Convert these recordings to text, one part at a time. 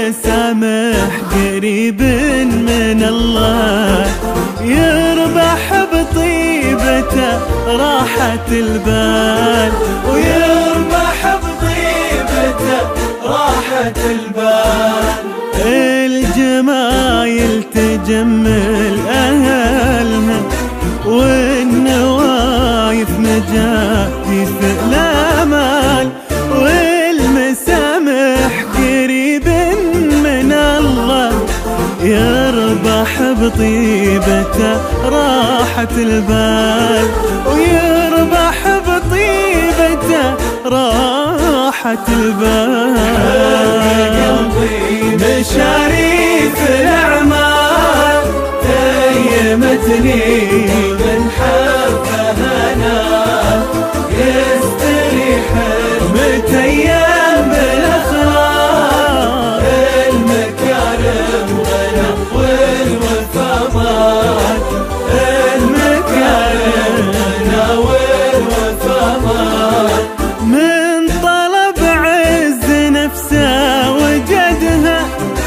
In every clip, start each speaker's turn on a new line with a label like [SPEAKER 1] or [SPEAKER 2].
[SPEAKER 1] والمسامح قريب من الله، يربح بطيبته راحة البال،
[SPEAKER 2] ويربح بطيبته راحة البال.
[SPEAKER 1] الجمايل تجمل أهلها، والنوايف مجاديف الأمال، والمسامح قريب من الله، يربح بطيبته راحة البال، ويربح بطيبته راحة البال.
[SPEAKER 2] مشاريف الأعمال تيمتني من حبها نال، يستريح
[SPEAKER 1] متيم بالأخلاق،
[SPEAKER 2] المكارم غنى والوفا مال، المكارم غنى والوفا مال.
[SPEAKER 1] من طلب عز نفسه وجدها،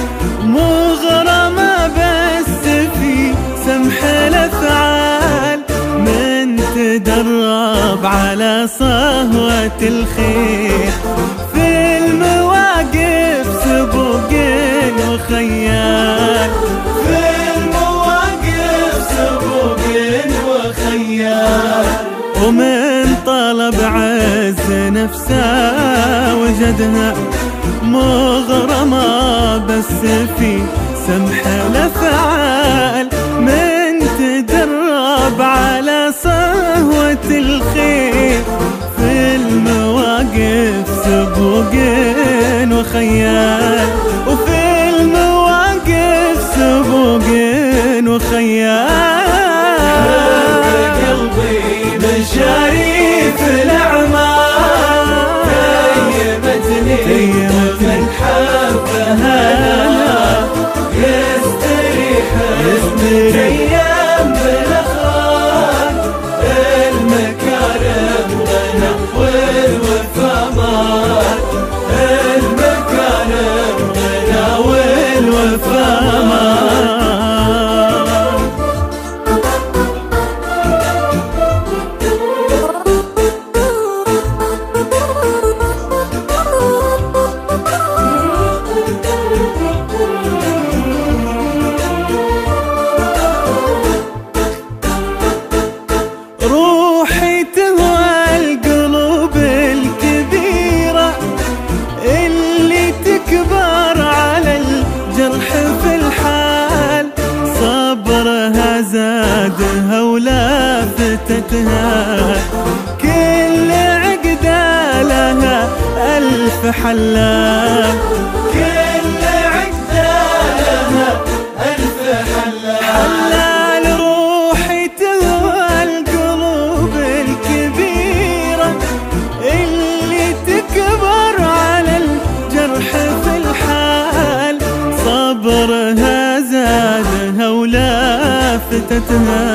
[SPEAKER 1] مغرمة بس في سمح الأفعال، من تدرب على صهوة الخير، في المواقف سبوق وخيال،
[SPEAKER 2] في المواقف سبوق وخيال.
[SPEAKER 1] ومن طلب عز نفسه وجدها، مغرمة بس في سمح الأفعال، من تدرب على صهوة الخير، في المواقف سبوق وخيال، وفي المواقف سبوق وخيال.
[SPEAKER 2] مشاريف الأعمال تيمتني من حبها نال، يستريح متيم بالأخلاق، المكارم غنى والوفا مال، المكارم غنى والوفا مال.
[SPEAKER 1] روحي تهوى القلوب الكبيرة، اللي تكبر على الجرح في الحال، صبرها زادها ولافتتها، كل عقدة لها ألف حلال،
[SPEAKER 2] كل عقدة لها ألف حلال.
[SPEAKER 1] روحي تهوى القلوب الكبيرة، اللي تكبر على الجرح في الحال، صبرها زادها ولافتتها،